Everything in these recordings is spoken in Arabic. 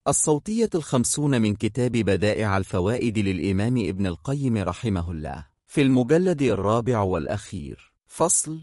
الصوتية 50 من كتاب بدائع الفوائد للإمام ابن القيم رحمه الله، في المجلد الرابع والأخير. فصل: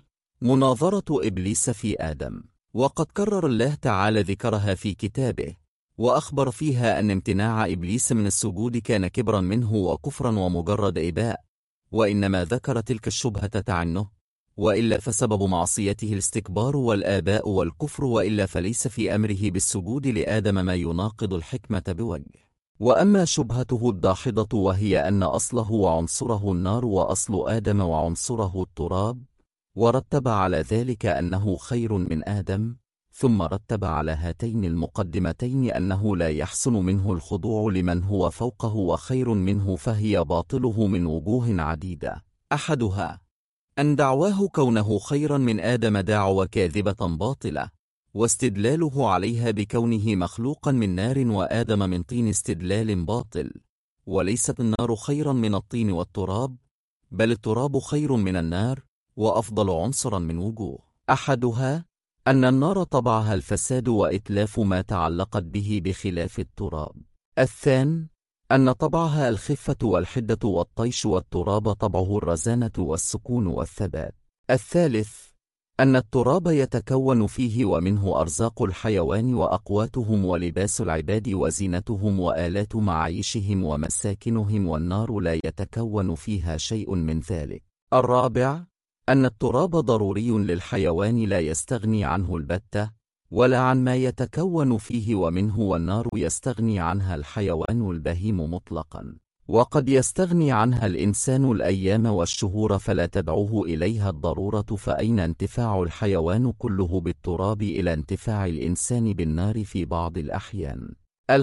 مناظرة إبليس في آدم. وقد كرر الله تعالى ذكرها في كتابه، وأخبر فيها أن امتناع إبليس من السجود كان كبرا منه وكفرا ومجرد إباء، وإنما ذكر تلك الشبهة تعنه، وإلا فسبب معصيته الاستكبار والآباء والكفر، وإلا فليس في أمره بالسجود لآدم ما يناقض الحكمة بوجه. وأما شبهته الداحضة وهي أن أصله وعنصره النار وأصل آدم وعنصره التراب، ورتب على ذلك أنه خير من آدم، ثم رتب على هاتين المقدمتين أنه لا يحسن منه الخضوع لمن هو فوقه وخير منه، فهي باطله من وجوه عديدة. أحدها أن دعواه كونه خيرا من آدم دعوى كاذبة باطلة، واستدلاله عليها بكونه مخلوقا من نار وآدم من طين استدلال باطل، وليست النار خيرا من الطين والتراب، بل التراب خير من النار وأفضل عنصرا من وجوه. أحدها أن النار طبعها الفساد وإتلاف ما تعلقت به بخلاف التراب. الثاني أن طبعها الخفة والحدة والطيش، والتراب طبعه الرزانة والسكون والثبات. الثالث أن التراب يتكون فيه ومنه أرزاق الحيوان وأقواتهم ولباس العباد وزينتهم وآلات معايشهم ومساكنهم، والنار لا يتكون فيها شيء من ذلك. الرابع أن التراب ضروري للحيوان لا يستغني عنه البتة ولا عن ما يتكون فيه ومنه، والنار يستغني عنها الحيوان البهيم مطلقا، وقد يستغني عنها الإنسان الأيام والشهور فلا تدعوه إليها الضرورة، فأين انتفاع الحيوان كله بالتراب إلى انتفاع الإنسان بالنار في بعض الأحيان.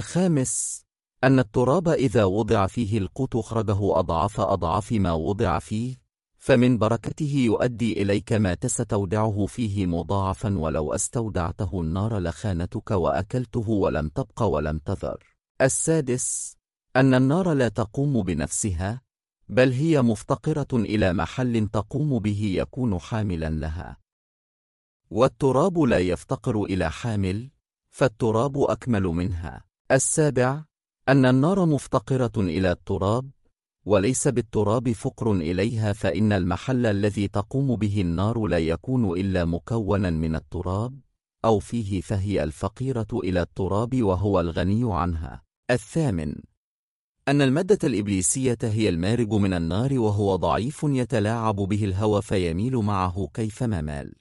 الخامس أن التراب إذا وضع فيه القوت خرجه أضعاف ما وضع فيه، فمن بركته يؤدي إليك ما تستودعه فيه مضاعفا، ولو استودعته النار لخانتك وأكلته ولم تبق ولم تذر. السادس أن النار لا تقوم بنفسها، بل هي مفتقرة إلى محل تقوم به يكون حاملا لها، والتراب لا يفتقر إلى حامل، فالتراب أكمل منها. السابع أن النار مفتقرة إلى التراب، وليس بالتراب فقر إليها، فإن المحل الذي تقوم به النار لا يكون إلا مكونا من التراب أو فيه، فهي الفقيرة إلى التراب وهو الغني عنها. الثامن أن المادة الإبليسية هي المارج من النار، وهو ضعيف يتلاعب به الهوى فيميل معه كيفما مال،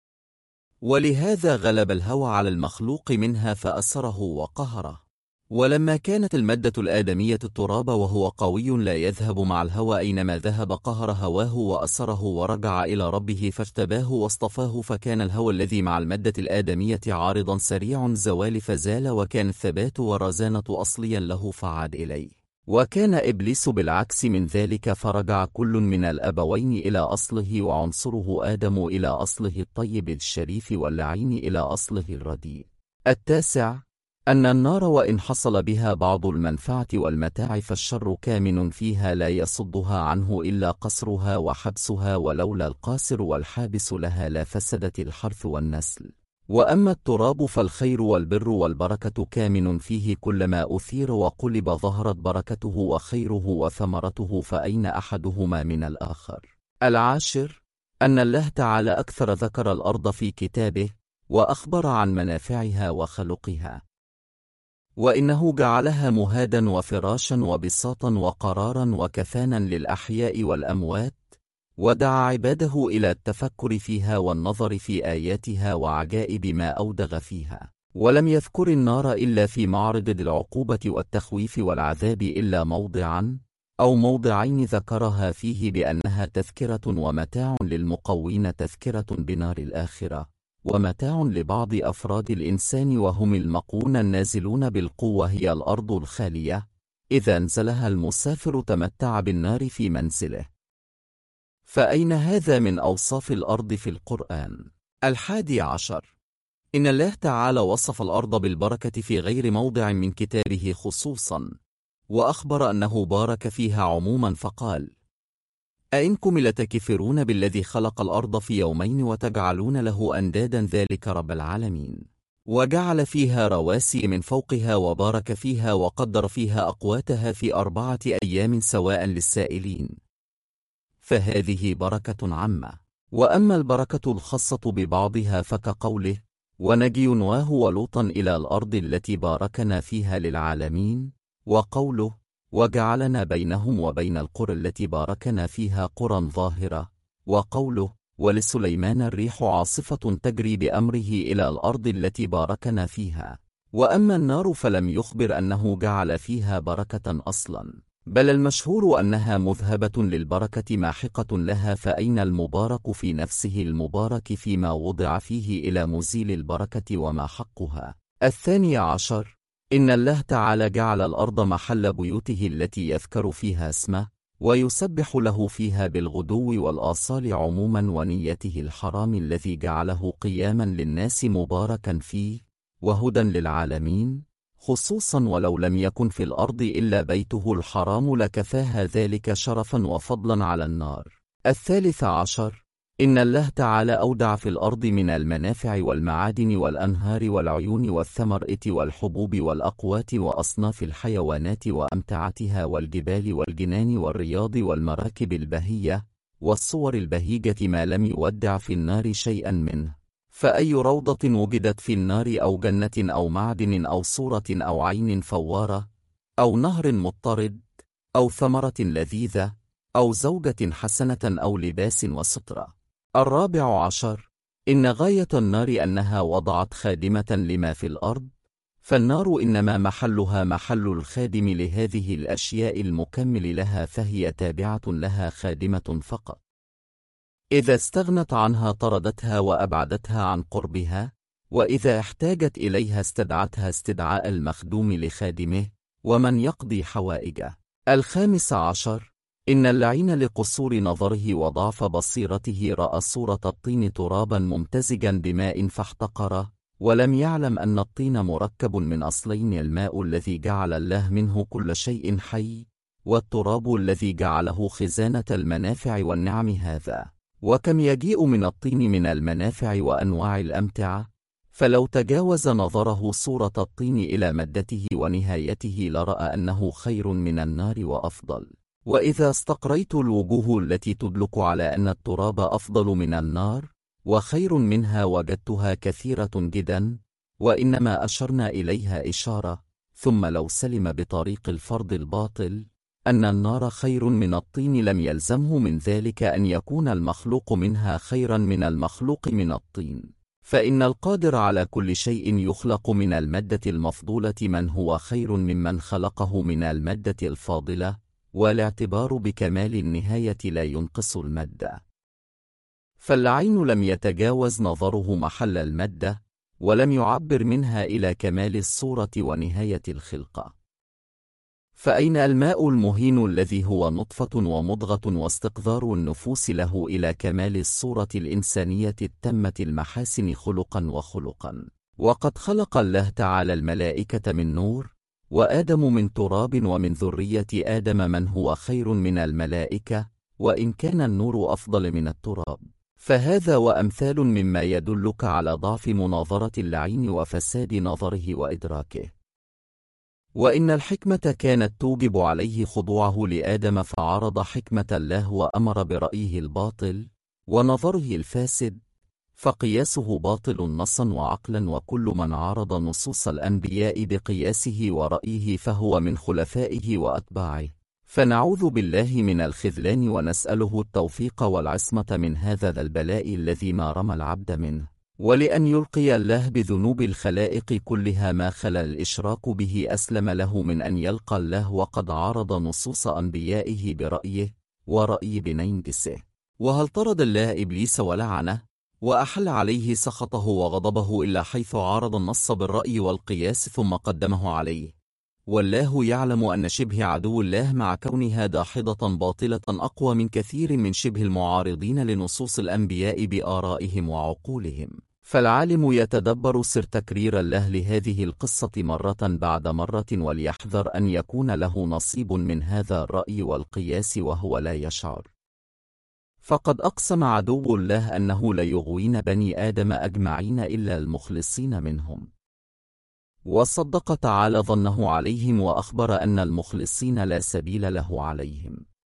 ولهذا غلب الهوى على المخلوق منها فأسره وقهره. ولما كانت المادة الآدمية التراب وهو قوي لا يذهب مع الهوى أينما ذهب، قهر هواه وأسره ورجع إلى ربه فاجتباه واصطفاه، فكان الهوى الذي مع المادة الآدمية عارضا سريع الزوال فزال، وكان الثبات والرزانة أصليا له فعاد إليه. وكان إبليس بالعكس من ذلك، فرجع كل من الأبوين إلى أصله، وعنصره آدم إلى أصله الطيب الشريف، واللعين إلى أصله الرديء. التاسع أن النار وإن حصل بها بعض المنفعة والمتاع فالشر كامن فيها لا يصدها عنه إلا قصرها وحبسها، ولولا القاصر والحابس لها لا فسدت الحرث والنسل. وأما التراب فالخير والبر والبركة كامن فيه، كلما أثير وقلب ظهرت بركته وخيره وثمرته، فأين أحدهما من الآخر. العاشر أن الله تعالى أكثر ذكر الأرض في كتابه، وأخبر عن منافعها وخلقها، وإنه جعلها مهادا وفراشا وبساطا وقرارا وكفانا للأحياء والأموات، ودعا عباده إلى التفكر فيها والنظر في آياتها وعجائب ما أودغ فيها. ولم يذكر النار إلا في معرض العقوبة والتخويف والعذاب إلا موضعا أو موضعين ذكرها فيه بأنها تذكرة ومتاع للمقوين، تذكرة بنار الآخرة ومتاع لبعض أفراد الإنسان وهم المقون النازلون بالقوة، هي الأرض الخالية، إذا نزلها المسافر تمتع بالنار في منزله. فأين هذا من أوصاف الأرض في القرآن؟ 11 إن الله تعالى وصف الأرض بالبركة في غير موضع من كتابه خصوصا، وأخبر أنه بارك فيها عموما فقال: أئنكم لتكفرون بالذي خلق الأرض في يومين وتجعلون له أندادا ذلك رب العالمين. وجعل فيها رواسي من فوقها وبارك فيها وقدر فيها أقواتها في 4 أيام سواء للسائلين، فهذه بركة عامة. وأما البركة الخاصة ببعضها فكقوله: ونجي نواه ولوطا إلى الأرض التي باركنا فيها للعالمين، وقوله: وجعلنا بينهم وبين القرى التي باركنا فيها قرى ظاهرة، وقوله: ولسليمان الريح عاصفة تجري بأمره إلى الأرض التي باركنا فيها. وأما النار فلم يخبر أنه جعل فيها بركة أصلا، بل المشهور أنها مذهبة للبركة ماحقة لها، فأين المبارك في نفسه المبارك فيما وضع فيه إلى مزيل البركة وما حقها. 12. إن الله تعالى جعل الأرض محل بيوته التي يذكر فيها اسمه ويسبح له فيها بالغدو والآصال عموما، ونيته الحرام الذي جعله قياما للناس مباركا فيه وهدى للعالمين خصوصا، ولو لم يكن في الأرض إلا بيته الحرام لكفاها ذلك شرفا وفضلا على النار. 13. إن الله تعالى أودع في الأرض من المنافع والمعادن والأنهار والعيون والثمرات والحبوب والأقوات وأصناف الحيوانات وأمتعتها والجبال والجنان والرياض والمراكب البهية والصور البهيجة ما لم يودع في النار شيئا منه، فأي روضة وجدت في النار أو جنة أو معدن أو صورة أو عين فوارة أو نهر مضطرد أو ثمرة لذيذة أو زوجة حسنة أو لباس وسترة. 14. إن غاية النار أنها وضعت خادمة لما في الأرض، فالنار إنما محلها محل الخادم لهذه الأشياء المكمل لها، فهي تابعة لها خادمة فقط. إذا استغنت عنها طردتها وأبعدتها عن قربها، وإذا احتاجت إليها استدعتها استدعاء المخدوم لخادمه ومن يقضي حوائجه. 15. إن اللعين لقصور نظره وضعف بصيرته رأى صورة الطين ترابا ممتزجا بماء فاحتقره، ولم يعلم أن الطين مركب من أصلين: الماء الذي جعل الله منه كل شيء حي، والتراب الذي جعله خزانة المنافع والنعم. هذا وكم يجيء من الطين من المنافع وأنواع الأمتعة، فلو تجاوز نظره صورة الطين إلى مدته ونهايته لرأى أنه خير من النار وأفضل. وإذا استقريت الوجوه التي تدلك على أن التراب أفضل من النار وخير منها وجدتها كثيرة جدا، وإنما أشرنا إليها إشارة، ثم لو سلم بطريق الفرض الباطل أن النار خير من الطين لم يلزمه من ذلك أن يكون المخلوق منها خيرا من المخلوق من الطين، فإن القادر على كل شيء يخلق من المادة المفضولة من هو خير ممن خلقه من المادة الفاضلة، والاعتبار بكمال النهاية لا ينقص المادة. فالعين لم يتجاوز نظره محل المادة، ولم يعبر منها إلى كمال الصورة ونهاية الخلقة. فأين الماء المهين الذي هو نطفة ومضغة واستقذار النفوس له إلى كمال الصورة الإنسانية التامة المحاسن خلقا وخلقا؟ وقد خلق الله تعالى الملائكة من نور، وآدم من تراب، ومن ذرية آدم من هو خير من الملائكة، وإن كان النور أفضل من التراب. فهذا وأمثال مما يدلك على ضعف مناظرة اللعين وفساد نظره وإدراكه. وإن الحكمة كانت توجب عليه خضوعه لآدم، فعرض حكمة الله وأمر برأيه الباطل ونظره الفاسد، فقياسه باطل نصا وعقلا، وكل من عارض نصوص الأنبياء بقياسه ورأيه فهو من خلفائه وأتباعه. فنعوذ بالله من الخذلان ونسأله التوفيق والعصمة من هذا البلاء الذي ما رمى العبد منه، ولأن يلقي الله بذنوب الخلائق كلها ما خلا الإشراك به أسلم له من أن يلقى الله وقد عارض نصوص أنبيائه برأيه ورأي بنينجسه. وهل طرد الله إبليس ولعنه وأحل عليه سخطه وغضبه إلا حيث عارض النص بالرأي والقياس ثم قدمه عليه؟ والله يعلم أن شبه عدو الله مع كونها داحضة باطلة أقوى من كثير من شبه المعارضين لنصوص الأنبياء بآرائهم وعقولهم. فالعالم يتدبر سر تكرير الله لهذه القصة مرة بعد مرة، وليحذر أن يكون له نصيب من هذا الرأي والقياس وهو لا يشعر. فقد أقسم عدو الله أنه ليغوين بني آدم أجمعين إلا المخلصين منهم. وصدق تعالى ظنه عليهم وأخبر أن المخلصين لا سبيل له عليهم.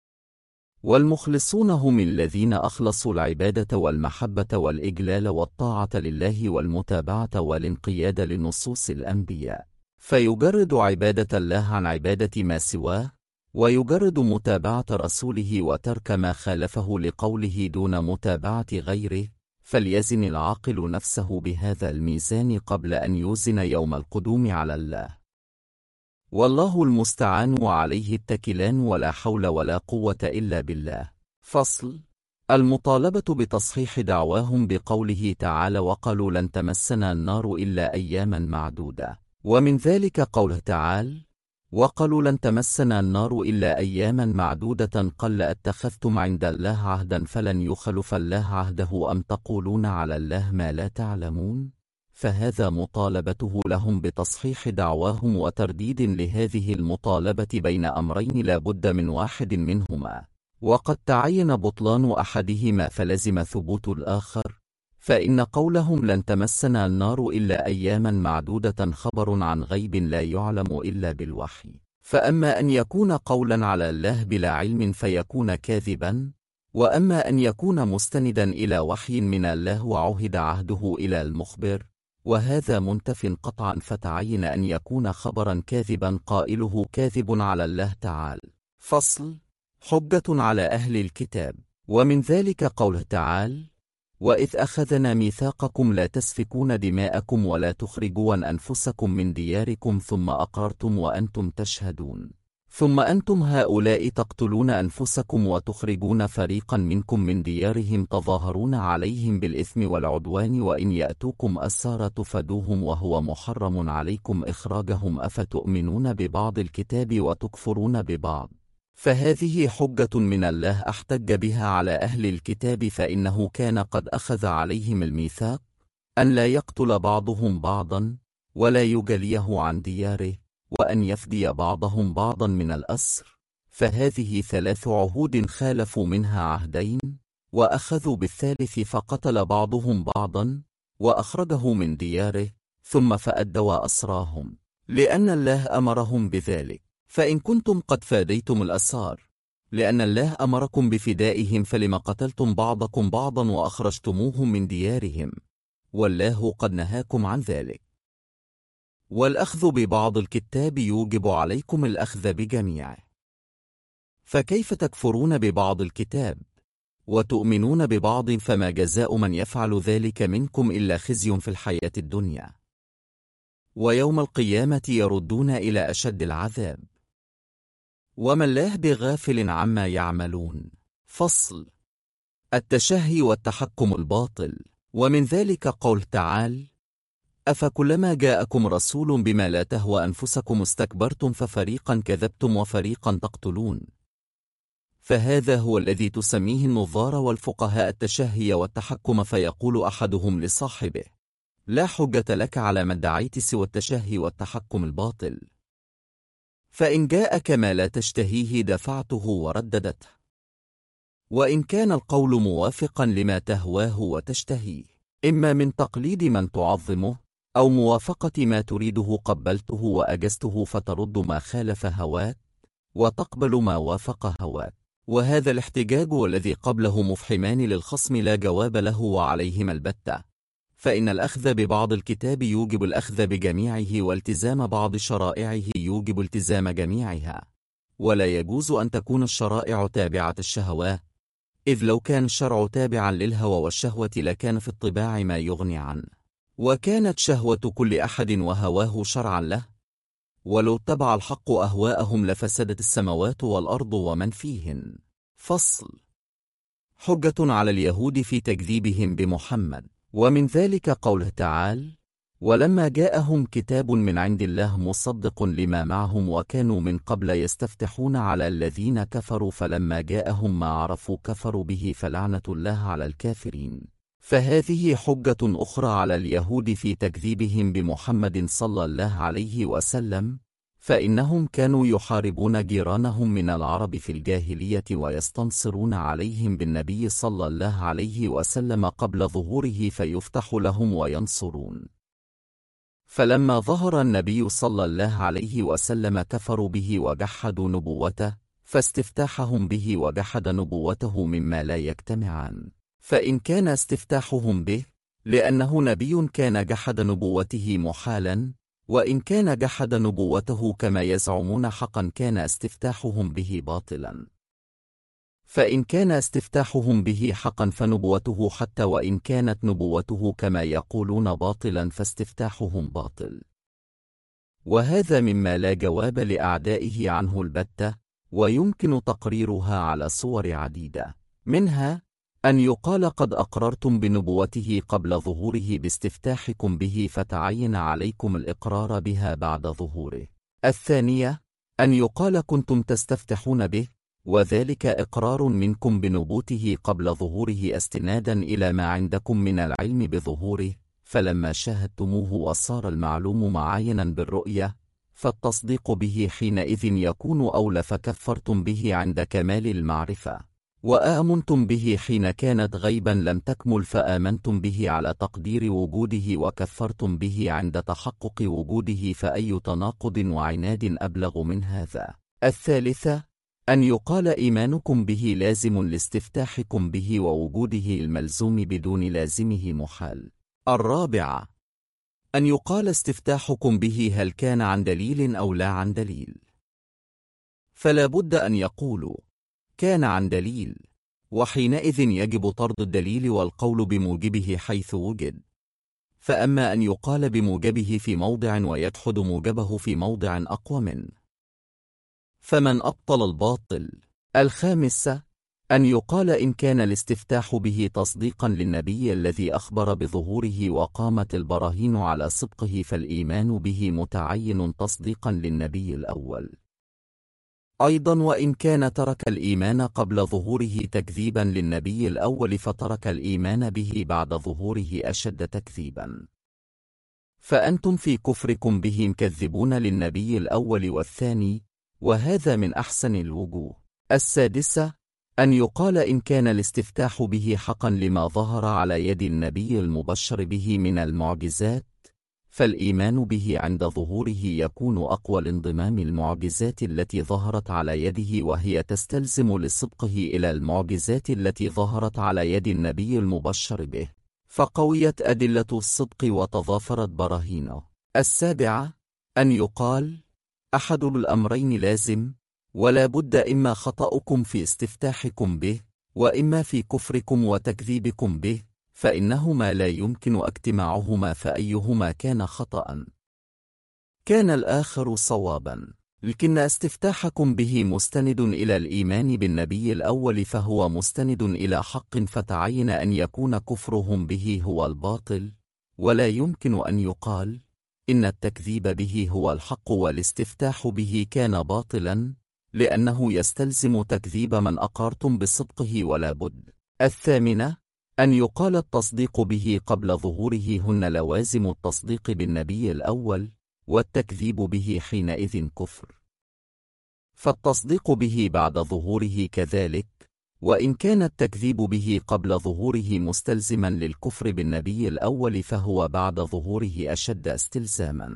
والمخلصون هم الذين أخلصوا العبادة والمحبة والإجلال والطاعة لله والمتابعة والانقياد لنصوص الأنبياء، فيجرد عبادة الله عن عبادة ما سواه، ويجرد متابعة رسوله وترك ما خالفه لقوله دون متابعة غيره. فليزن العاقل نفسه بهذا الميزان قبل أن يوزن يوم القدوم على الله. والله المستعان وعليه التكلان، ولا حول ولا قوة إلا بالله. فصل: المطالبة بتصحيح دعواهم بقوله تعالى: وقالوا لن تمسنا النار إلا أياما معدودة. ومن ذلك قوله تعالى: وقالوا لن تمسنا النار إلا أياما معدودة، قل أتخذتم عند الله عهدا فلن يخلف الله عهده أم تقولون على الله ما لا تعلمون. فهذا مطالبته لهم بتصحيح دعواهم وترديد لهذه المطالبة بين أمرين لا بد من واحد منهما، وقد تعين بطلان أحدهما فلزم ثبوت الآخر. فإن قولهم لن تمسنا النار إلا أياما معدودة خبر عن غيب لا يعلم إلا بالوحي، فأما أن يكون قولا على الله بلا علم فيكون كاذبا، وأما أن يكون مستندا إلى وحي من الله وعهد عهده إلى المخبر، وهذا منتف قطعا، فتعين أن يكون خبرا كاذبا قائله كاذب على الله تعالى. فصل: حجة على أهل الكتاب. ومن ذلك قوله تعالى: وإذ أخذنا ميثاقكم لا تسفكون دماءكم ولا تخرجون أنفسكم من دياركم ثم أقررتم وأنتم تشهدون، ثم أنتم هؤلاء تقتلون أنفسكم وتخرجون فريقا منكم من ديارهم تظاهرون عليهم بالإثم والعدوان وإن يأتوكم أسارى تفدوهم وهو محرم عليكم إخراجهم، أفتؤمنون ببعض الكتاب وتكفرون ببعض. فهذه حجة من الله احتج بها على أهل الكتاب، فإنه كان قد أخذ عليهم الميثاق أن لا يقتل بعضهم بعضا ولا يجليه عن دياره وأن يفدي بعضهم بعضا من الأسر، فهذه 3 عهود خالفوا منها عهدين، وأخذوا بالثالث فقتل بعضهم بعضا وأخرجه من دياره ثم فأدوا أسراهم، لأن الله أمرهم بذلك. فإن كنتم قد فاديتم الأسار لأن الله أمركم بفدائهم، فلما قتلتم بعضكم بعضا وأخرجتموهم من ديارهم، والله قد نهاكم عن ذلك. والأخذ ببعض الكتاب يوجب عليكم الأخذ بجميعه، فكيف تكفرون ببعض الكتاب وتؤمنون ببعض؟ فما جزاء من يفعل ذلك منكم إلا خزي في الحياة الدنيا، ويوم القيامة يردون إلى أشد العذاب، وما الله بغافل عما يعملون. فصل: التشهي والتحكم الباطل. ومن ذلك قول تعالى: أفكلما جاءكم رسول بما لا تهوى أنفسكم استكبرتم ففريقا كذبتم وفريقا تقتلون. فهذا هو الذي تسميه النظار والفقهاء التشهي والتحكم، فيقول أحدهم لصاحبه: لا حجة لك على ما ادعيت سوى التشهي والتحكم الباطل، فإن جاءك ما لا تشتهيه دفعته ورددته، وإن كان القول موافقا لما تهواه وتشتهيه، إما من تقليد من تعظمه أو موافقة ما تريده، قبلته وأجزته، فترد ما خالف هواك وتقبل ما وافق هواك. وهذا الاحتجاج والذي قبله مفحمان للخصم لا جواب له وعليهما البتة، فإن الأخذ ببعض الكتاب يوجب الأخذ بجميعه، والتزام بعض شرائعه يوجب التزام جميعها، ولا يجوز أن تكون الشرائع تابعة الشهوات، إذ لو كان الشرع تابعا للهوى والشهوة لكان في الطباع ما يغني عنه، وكانت شهوة كل أحد وهواه شرعا له، ولو اتبع الحق أهواءهم لفسدت السماوات والأرض ومن فيهن. فصل: حجة على اليهود في تكذيبهم بمحمد. ومن ذلك قوله تعالى: ولما جاءهم كتاب من عند الله مصدق لما معهم وكانوا من قبل يستفتحون على الذين كفروا فلما جاءهم ما عرفوا كفروا به فلعنة الله على الكافرين. فهذه حجة أخرى على اليهود في تكذيبهم بمحمد صلى الله عليه وسلم، فإنهم كانوا يحاربون جيرانهم من العرب في الجاهلية ويستنصرون عليهم بالنبي صلى الله عليه وسلم قبل ظهوره فيفتح لهم وينصرون. فلما ظهر النبي صلى الله عليه وسلم كفروا به وجحدوا نبوته، فاستفتاحهم به وجحد نبوته مما لا يجتمعان. فإن كان استفتاحهم به لأنه نبي كان جحد نبوته محالا، وإن كان جحد نبوته كما يزعمون حقا كان استفتاحهم به باطلا. فإن كان استفتاحهم به حقا فنبوته حتى وإن كانت نبوته كما يقولون باطلا فاستفتاحهم باطل. وهذا مما لا جواب لأعدائه عنه البتة، ويمكن تقريرها على صور عديدة، منها أن يقال قد أقررتم بنبوته قبل ظهوره باستفتاحكم به فتعين عليكم الإقرار بها بعد ظهوره. الثانية أن يقال كنتم تستفتحون به، وذلك إقرار منكم بنبوته قبل ظهوره استنادا إلى ما عندكم من العلم بظهوره، فلما شاهدتموه وصار المعلوم معاينا بالرؤية فالتصديق به حينئذ يكون أولى، فكفرتم به عند كمال المعرفة، وآمنتم به حين كانت غيبا لم تكمل فآمنتم به على تقدير وجوده، وكفرتم به عند تحقق وجوده، فأي تناقض وعناد أبلغ من هذا؟ الثالثة أن يقال إيمانكم به لازم لاستفتاحكم به ووجوده الملزوم بدون لازمه محال. الرابعة أن يقال استفتاحكم به هل كان عن دليل أو لا عن دليل، فلا بد أن يقولوا كان عن دليل، وحينئذ يجب طرد الدليل والقول بموجبه حيث وجد. فأما أن يقال بموجبه في موضع ويجحد موجبه في موضع أقوى منه، فمن أبطل الباطل. الخامسة أن يقال إن كان الاستفتاح به تصديقا للنبي الذي أخبر بظهوره وقامت البراهين على صدقه فالإيمان به متعين تصديقا للنبي الأول أيضا، وإن كان ترك الإيمان قبل ظهوره تكذيبا للنبي الأول فترك الإيمان به بعد ظهوره أشد تكذيبا، فأنتم في كفركم به مكذبون للنبي الأول والثاني، وهذا من أحسن الوجوه. السادسة أن يقال إن كان الاستفتاح به حقا لما ظهر على يد النبي المبشر به من المعجزات، فالإيمان به عند ظهوره يكون أقوى لانضمام المعجزات التي ظهرت على يده، وهي تستلزم لصدقه إلى المعجزات التي ظهرت على يد النبي المبشر به، فقويت أدلة الصدق وتضافرت براهينه. السابعة أن يقال أحد الأمرين لازم، ولا بد إما خطأكم في استفتاحكم به، وإما في كفركم وتكذيبكم به، فإنهما لا يمكن اجتماعهما، فأيهما كان خطأ كان الآخر صوابا. لكن استفتاحكم به مستند إلى الإيمان بالنبي الأول فهو مستند إلى حق، فتعين أن يكون كفرهم به هو الباطل، ولا يمكن أن يقال إن التكذيب به هو الحق والاستفتاح به كان باطلا، لأنه يستلزم تكذيب من أقرتم بصدقه ولا بد. الثامنة أن يقال التصديق به قبل ظهوره هن لوازم التصديق بالنبي الأول، والتكذيب به حينئذ كفر، فالتصديق به بعد ظهوره كذلك، وإن كان التكذيب به قبل ظهوره مستلزما للكفر بالنبي الأول فهو بعد ظهوره أشد استلزاما،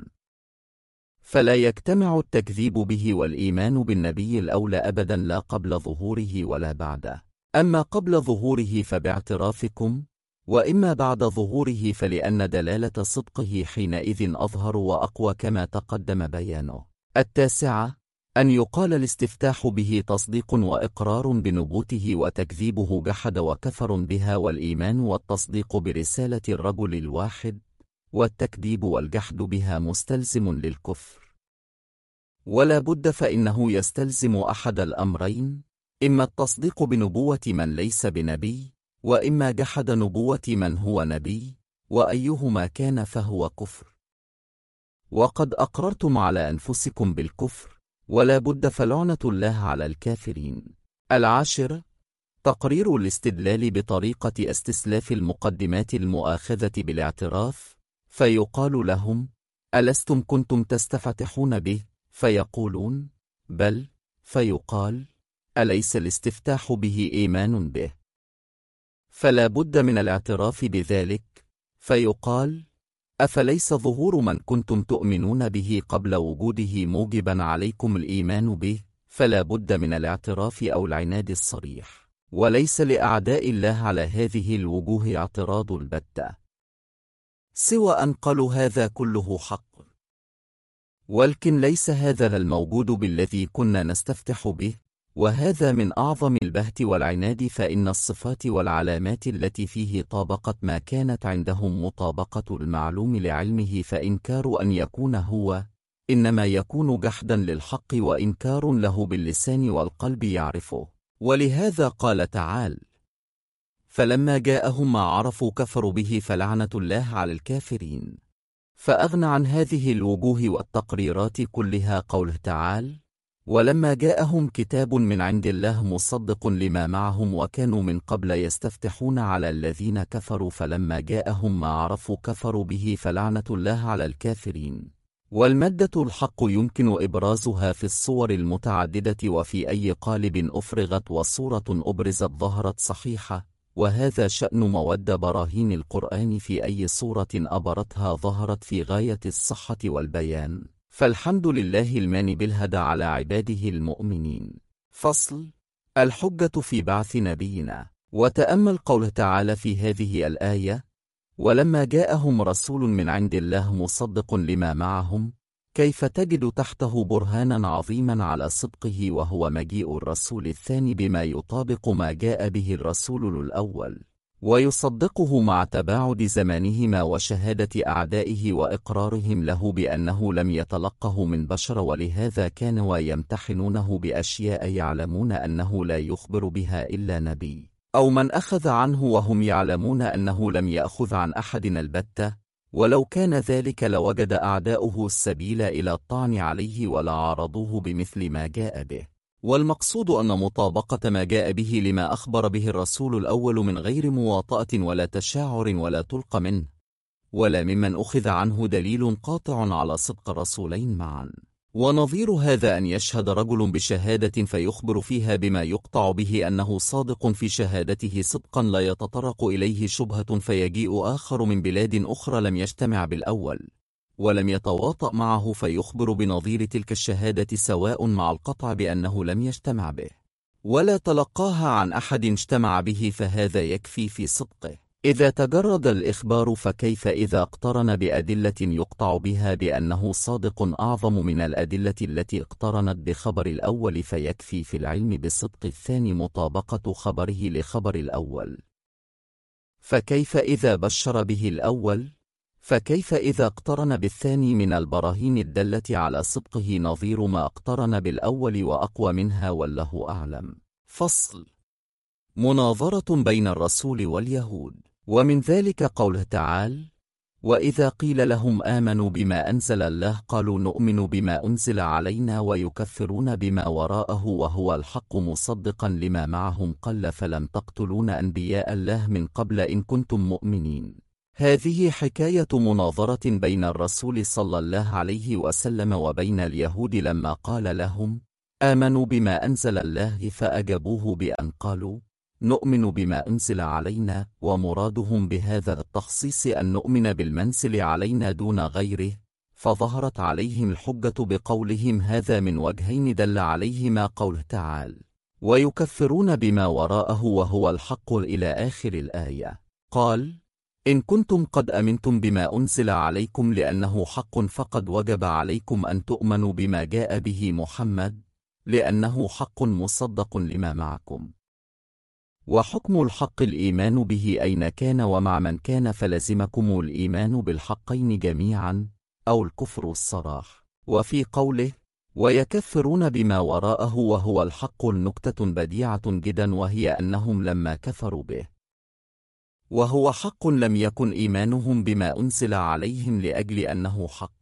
فلا يجتمع التكذيب به والإيمان بالنبي الأول أبدا، لا قبل ظهوره ولا بعده. أما قبل ظهوره فباعترافكم، وإما بعد ظهوره فلأن دلالة صدقه حينئذ أظهر وأقوى كما تقدم بيانه. التاسعة أن يقال الاستفتاح به تصديق وإقرار بنبوته، وتكذيبه جحد وكفر بها، والإيمان والتصديق برسالة الرجل الواحد والتكذيب والجحد بها مستلزم للكفر، ولا بد، فإنه يستلزم أحد الأمرين، إما التصديق بنبوة من ليس بنبي، وإما جحد نبوة من هو نبي، وأيهما كان فهو كفر. وقد أقررتم على أنفسكم بالكفر، ولا بد، فلعنة الله على الكافرين. العاشر تقرير الاستدلال بطريقة استسلاف المقدمات المؤاخذة بالاعتراف، فيقال لهم ألستم كنتم تستفتحون به؟ فيقولون بل، فيقال أليس الاستفتاح به إيمان به؟ فلا بد من الاعتراف بذلك، فيقال أفليس ظهور من كنتم تؤمنون به قبل وجوده موجبا عليكم الإيمان به؟ فلا بد من الاعتراف أو العناد الصريح، وليس لأعداء الله على هذه الوجوه اعتراض البتة، سوى أن قالوا هذا كله حق، ولكن ليس هذا الموجود بالذي كنا نستفتح به، وهذا من أعظم البهت والعناد، فإن الصفات والعلامات التي فيه طابقت ما كانت عندهم مطابقة المعلوم لعلمه، فإنكار أن يكون هو إنما يكون جحدا للحق وإنكار له باللسان والقلب يعرفه. ولهذا قال تعالى: فلما جاءهم ما عرفوا كفروا به فلعنة الله على الكافرين. فأغنى عن هذه الوجوه والتقريرات كلها قوله تعالى: ولما جاءهم كتاب من عند الله مصدق لما معهم وكانوا من قبل يستفتحون على الذين كفروا فلما جاءهم ما عرفوا كفروا به فلعنة الله على الكافرين. والمادة الحق يمكن إبرازها في الصور المتعددة وفي أي قالب أفرغت وصورة أبرزت ظهرت صحيحة، وهذا شأن مود براهين القرآن، في أي صورة أبرتها ظهرت في غاية الصحة والبيان، فالحمد لله الماني بالهدى على عباده المؤمنين. فصل: الحجة في بعث نبينا. وتأمل قوله تعالى في هذه الآية: ولما جاءهم رسول من عند الله مصدق لما معهم، كيف تجد تحته برهانا عظيما على صدقه، وهو مجيء الرسول الثاني بما يطابق ما جاء به الرسول الأول، ويصدقه مع تباعد زمانهما وشهادة أعدائه وإقرارهم له بأنه لم يتلقه من بشر، ولهذا كانوا يمتحنونه بأشياء يعلمون أنه لا يخبر بها إلا نبي، أو من أخذ عنه وهم يعلمون أنه لم يأخذ عن أحد البتة، ولو كان ذلك لوجد أعداؤه السبيل إلى الطعن عليه ولعارضوه بمثل ما جاء به. والمقصود أن مطابقة ما جاء به لما أخبر به الرسول الأول من غير مواطأة ولا تشاعر ولا تلق منه ولا ممن أخذ عنه دليل قاطع على صدق الرسولين معا. ونظير هذا أن يشهد رجل بشهادة فيخبر فيها بما يقطع به أنه صادق في شهادته صدقا لا يتطرق إليه شبهة، فيجيء آخر من بلاد أخرى لم يجتمع بالأول ولم يتواطأ معه فيخبر بنظير تلك الشهادة سواء مع القطع بأنه لم يجتمع به ولا تلقاها عن أحد اجتمع به، فهذا يكفي في صدقه. إذا تجرد الإخبار فكيف إذا اقترن بأدلة يقطع بها بأنه صادق أعظم من الأدلة التي اقترنت بخبر الأول، فيكفي في العلم بصدق الثاني مطابقة خبره لخبر الأول. فكيف إذا بشر به الأول؟ فكيف إذا اقترن بالثاني من البراهين الدالة على صدقه نظير ما اقترن بالأول وأقوى منها، والله أعلم. فصل: مناظرة بين الرسول واليهود. ومن ذلك قوله تعالى: وإذا قيل لهم آمنوا بما أنزل الله قالوا نؤمن بما أنزل علينا ويكفرون بما وراءه وهو الحق مصدقا لما معهم قل فلم تقتلون أنبياء الله من قبل إن كنتم مؤمنين. هذه حكاية مناظرة بين الرسول صلى الله عليه وسلم وبين اليهود لما قال لهم آمنوا بما أنزل الله، فأجابوه بأن قالوا نؤمن بما أنزل علينا، ومرادهم بهذا التخصيص أن نؤمن بالمنزل علينا دون غيره، فظهرت عليهم الحجة بقولهم هذا من وجهين دل عليهما قوله تعالى: ويكفرون بما وراءه وهو الحق إلى آخر الآية. قال: إن كنتم قد أمنتم بما أنزل عليكم لأنه حق فقد وجب عليكم أن تؤمنوا بما جاء به محمد لأنه حق مصدق لما معكم. وحكم الحق الإيمان به أين كان ومع من كان، فلزمكم الإيمان بالحقين جميعا أو الكفر الصراح. وفي قوله ويكفرون بما وراءه وهو الحق نكتة بديعة جدا، وهي أنهم لما كفروا به وهو حق لم يكن إيمانهم بما أنزل عليهم لأجل أنه حق،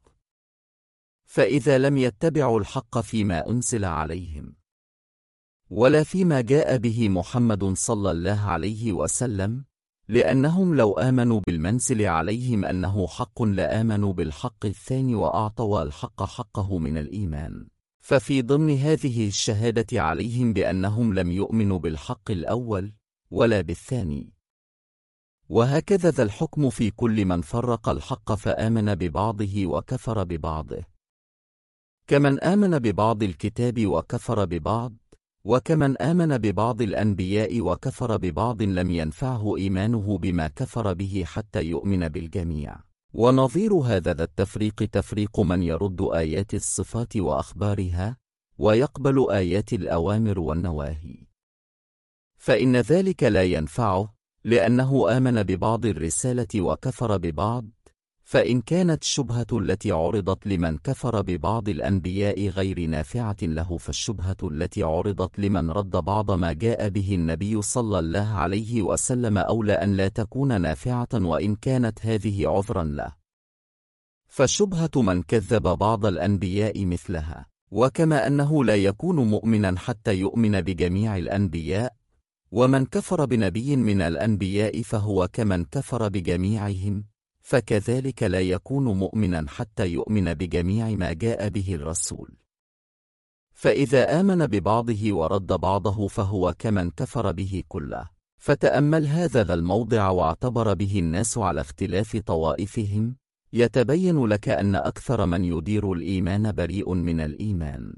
فإذا لم يتبعوا الحق فيما أنزل عليهم ولا فيما جاء به محمد صلى الله عليه وسلم، لأنهم لو آمنوا بالمنزل عليهم أنه حق لآمنوا بالحق الثاني وأعطوا الحق حقه من الإيمان، ففي ضمن هذه الشهادة عليهم بأنهم لم يؤمنوا بالحق الأول ولا بالثاني. وهكذا ذا الحكم في كل من فرق الحق فآمن ببعضه وكفر ببعضه، كمن آمن ببعض الكتاب وكفر ببعض، وكمن آمن ببعض الأنبياء وكفر ببعض لم ينفعه إيمانه بما كفر به حتى يؤمن بالجميع. ونظير هذا ذا التفريق تفريق من يرد آيات الصفات وأخبارها ويقبل آيات الأوامر والنواهي، فإن ذلك لا ينفعه لأنه آمن ببعض الرسالة وكفر ببعض. فإن كانت الشبهة التي عرضت لمن كفر ببعض الأنبياء غير نافعة له، فالشبهة التي عرضت لمن رد بعض ما جاء به النبي صلى الله عليه وسلم أولى أن لا تكون نافعة وإن كانت هذه عذرا له. فشبهة من كذب بعض الأنبياء مثلها، وكما أنه لا يكون مؤمنا حتى يؤمن بجميع الأنبياء، ومن كفر بنبي من الأنبياء فهو كمن كفر بجميعهم، فكذلك لا يكون مؤمنا حتى يؤمن بجميع ما جاء به الرسول. فإذا آمن ببعضه ورد بعضه فهو كمن كفر به كله. فتأمل هذا الموضع واعتبر به الناس على اختلاف طوائفهم، يتبين لك أن أكثر من يدير الإيمان بريء من الإيمان.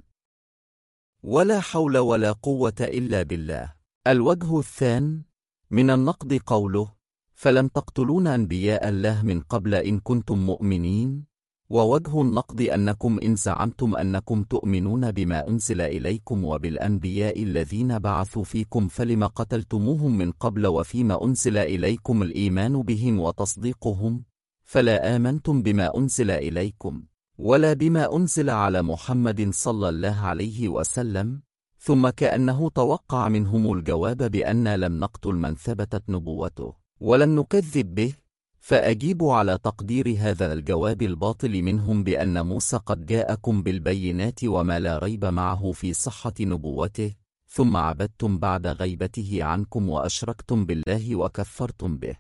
ولا حول ولا قوة إلا بالله. الوجه الثاني من النقد قوله: فلم تقتلون أنبياء الله من قبل إن كنتم مؤمنين. ووجه النقد أنكم إن زعمتم أنكم تؤمنون بما أنزل إليكم وبالأنبياء الذين بعثوا فيكم فلم قتلتموهم من قبل وفيما أنزل إليكم الإيمان بهم وتصديقهم، فلا آمنتم بما أنزل إليكم ولا بما أنزل على محمد صلى الله عليه وسلم. ثم كأنه توقع منهم الجواب بأن لم نقتل من ثبتت نبوته ولن نكذب به، فأجيب على تقدير هذا الجواب الباطل منهم بأن موسى قد جاءكم بالبينات وما لا ريب معه في صحة نبوته، ثم عبدتم بعد غيبته عنكم وأشركتم بالله وكفرتم به.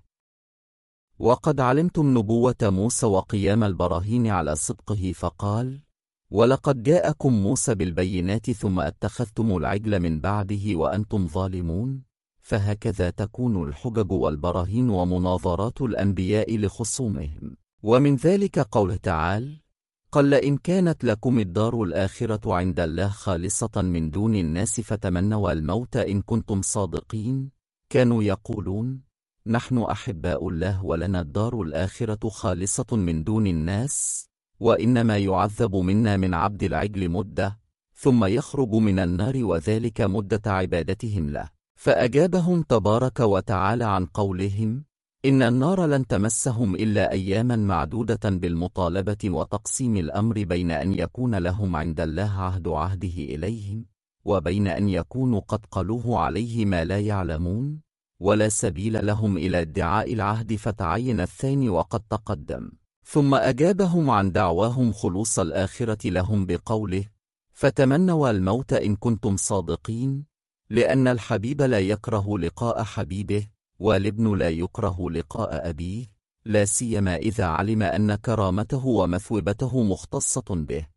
وقد علمتم نبوة موسى وقيام البراهين على صدقه، فقال: ولقد جاءكم موسى بالبينات ثم اتخذتم العجل من بعده وأنتم ظالمون. فهكذا تكون الحجج والبراهين ومناظرات الأنبياء لخصومهم. ومن ذلك قوله تعالى: قل إن كانت لكم الدار الآخرة عند الله خالصة من دون الناس فتمنوا الموت إن كنتم صادقين. كانوا يقولون: نحن أحباء الله ولنا الدار الآخرة خالصة من دون الناس، وإنما يعذب منا من عبد العجل مدة ثم يخرج من النار وذلك مدة عبادتهم له. فأجابهم تبارك وتعالى عن قولهم: إن النار لن تمسهم إلا أياما معدودة بالمطالبة وتقسيم الأمر بين أن يكون لهم عند الله عهده إليهم وبين أن يكونوا قد قالوه عليه ما لا يعلمون، ولا سبيل لهم إلى ادعاء العهد فتعين الثاني وقد تقدم. ثم أجابهم عن دعواهم خلوص الآخرة لهم بقوله: فتمنوا الموت إن كنتم صادقين، لأن الحبيب لا يكره لقاء حبيبه والابن لا يكره لقاء أبيه، لا سيما إذا علم أن كرامته ومثوبته مختصة به،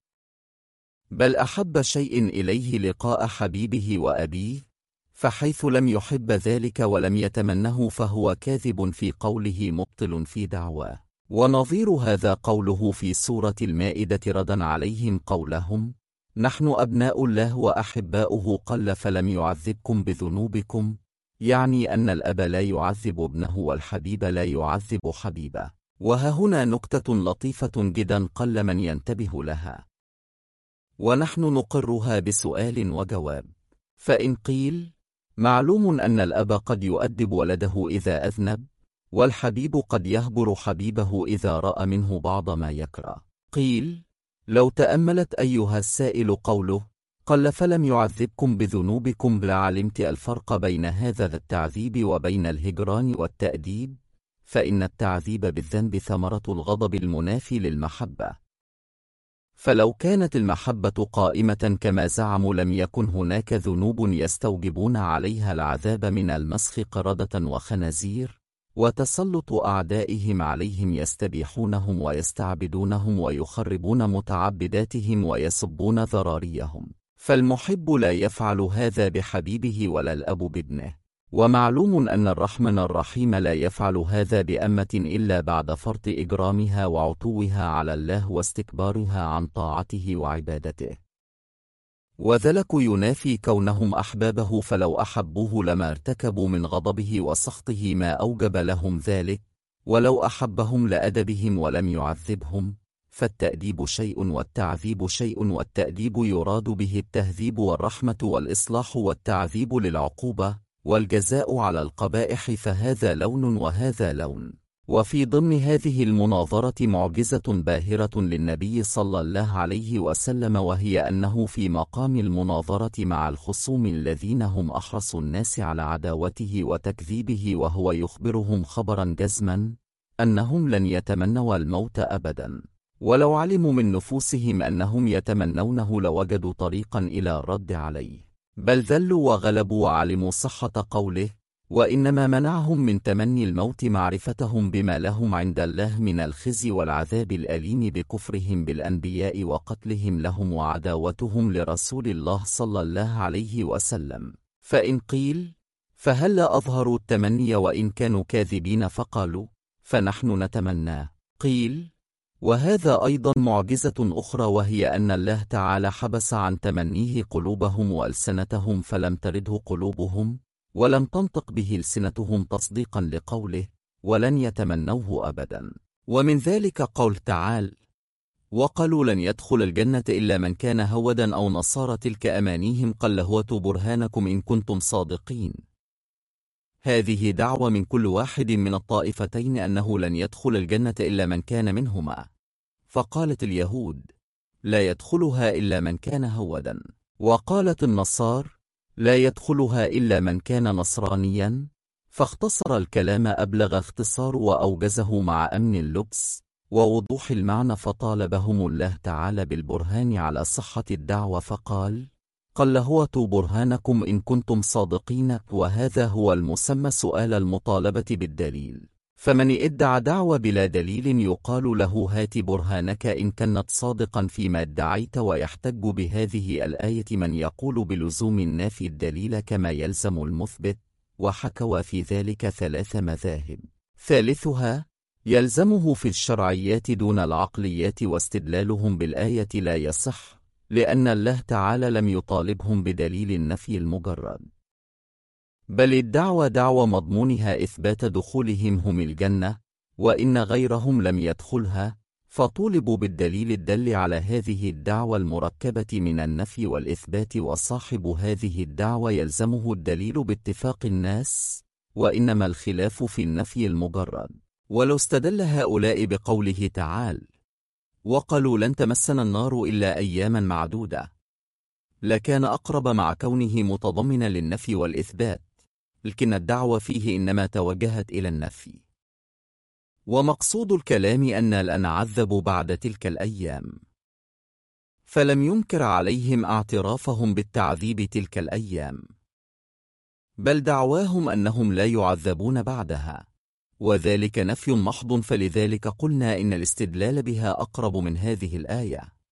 بل أحب شيء إليه لقاء حبيبه وأبيه، فحيث لم يحب ذلك ولم يتمنه فهو كاذب في قوله مبطل في دعواه. ونظير هذا قوله في سورة المائدة ردا عليهم قولهم: نحن أبناء الله وأحباؤه قل فلم يعذبكم بذنوبكم، يعني أن الأب لا يعذب ابنه والحبيب لا يعذب حبيبه. وها هنا نكتة لطيفة جدا قل من ينتبه لها، ونحن نقرها بسؤال وجواب. فإن قيل: معلوم أن الأب قد يؤدب ولده إذا أذنب، والحبيب قد يهبر حبيبه إذا رأى منه بعض ما يكره، قيل: لو تأملت أيها السائل قوله قل فلم يعذبكم بذنوبكم لعلمت الفرق بين هذا التعذيب وبين الهجران والتأديب، فإن التعذيب بالذنب ثمرة الغضب المنافي للمحبة، فلو كانت المحبة قائمة كما زعموا لم يكن هناك ذنوب يستوجبون عليها العذاب من المسخ قردة وخنازير، وتسلط أعدائهم عليهم يستبيحونهم ويستعبدونهم ويخربون متعبداتهم ويسبون ذراريهم. فالمحب لا يفعل هذا بحبيبه ولا الأب بابنه. ومعلوم أن الرحمن الرحيم لا يفعل هذا بأمة إلا بعد فرط إجرامها وعتوها على الله واستكبارها عن طاعته وعبادته. وذلك ينافي كونهم أحبابه، فلو أحبوه لما ارتكبوا من غضبه وسخطه ما أوجب لهم ذلك، ولو أحبهم لأدبهم ولم يعذبهم. فالتأديب شيء والتعذيب شيء، والتأديب يراد به التهذيب والرحمة والإصلاح، والتعذيب للعقوبة والجزاء على القبائح، فهذا لون وهذا لون. وفي ضمن هذه المناظرة معجزة باهرة للنبي صلى الله عليه وسلم، وهي أنه في مقام المناظرة مع الخصوم الذين هم أحرص الناس على عداوته وتكذيبه، وهو يخبرهم خبرا جزما أنهم لن يتمنوا الموت أبدا، ولو علموا من نفوسهم أنهم يتمنونه لوجدوا طريقا إلى الرد عليه، بل ذلوا وغلبوا وعلموا صحة قوله: وإنما منعهم من تمني الموت معرفتهم بما لهم عند الله من الخزي والعذاب الأليم بكفرهم بالأنبياء وقتلهم لهم وعداوتهم لرسول الله صلى الله عليه وسلم. فإن قيل: فهل أظهروا التمني وإن كانوا كاذبين فقالوا: فنحن نتمناه؟ قيل: وهذا أيضا معجزة أخرى، وهي أن الله تعالى حبس عن تمنيه قلوبهم وألسنتهم، فلم ترده قلوبهم ولم تنطق به ألسنتهم تصديقا لقوله: ولن يتمنوه أبدا. ومن ذلك قول تعالى: وقالوا لن يدخل الجنة إلا من كان هودا أو نصارى تلك أمانيهم قل هوتوا برهانكم إن كنتم صادقين. هذه دعوة من كل واحد من الطائفتين أنه لن يدخل الجنة إلا من كان منهما، فقالت اليهود: لا يدخلها إلا من كان هودا، وقالت النصارى: لا يدخلها إلا من كان نصرانيا، فاختصر الكلام أبلغ اختصار وأوجزه مع أمن اللبس ووضوح المعنى، فطالبهم الله تعالى بالبرهان على صحة الدعوة، فقال: قل هوتوا برهانكم إن كنتم صادقين. وهذا هو المسمى سؤال المطالبة بالدليل، فمن ادعى دعوة بلا دليل يقال له: هات برهانك إن كنت صادقا فيما ادعيت. ويحتج بهذه الآية من يقول بلزوم النافي الدليل كما يلزم المثبت، وحكوا في ذلك 3 مذاهب: ثالثها يلزمه في الشرعيات دون العقليات، واستدلالهم بالآية لا يصح، لأن الله تعالى لم يطالبهم بدليل النفي المجرد، بل الدعوة دعوة مضمونها إثبات دخولهم هم الجنة، وإن غيرهم لم يدخلها، فطولبوا بالدليل الدل على هذه الدعوة المركبة من النفي والإثبات، وصاحب هذه الدعوة يلزمه الدليل باتفاق الناس، وإنما الخلاف في النفي المجرد. ولو استدل هؤلاء بقوله تعالى: وقالوا لن تمسنا النار إلا أياما معدودة، لكان أقرب مع كونه متضمنا للنفي والإثبات، لكن الدعوة فيه إنما توجهت إلى النفي، ومقصود الكلام أن لا نعذب بعد تلك الأيام، فلم ينكر عليهم اعترافهم بالتعذيب تلك الأيام، بل دعواهم أنهم لا يعذبون بعدها، وذلك نفي محض. فلذلك قلنا إن الاستدلال بها أقرب من هذه الآية.